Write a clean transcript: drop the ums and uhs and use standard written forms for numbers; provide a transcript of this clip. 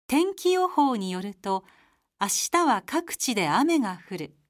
天気予報によると、明日は各地で雨が降る。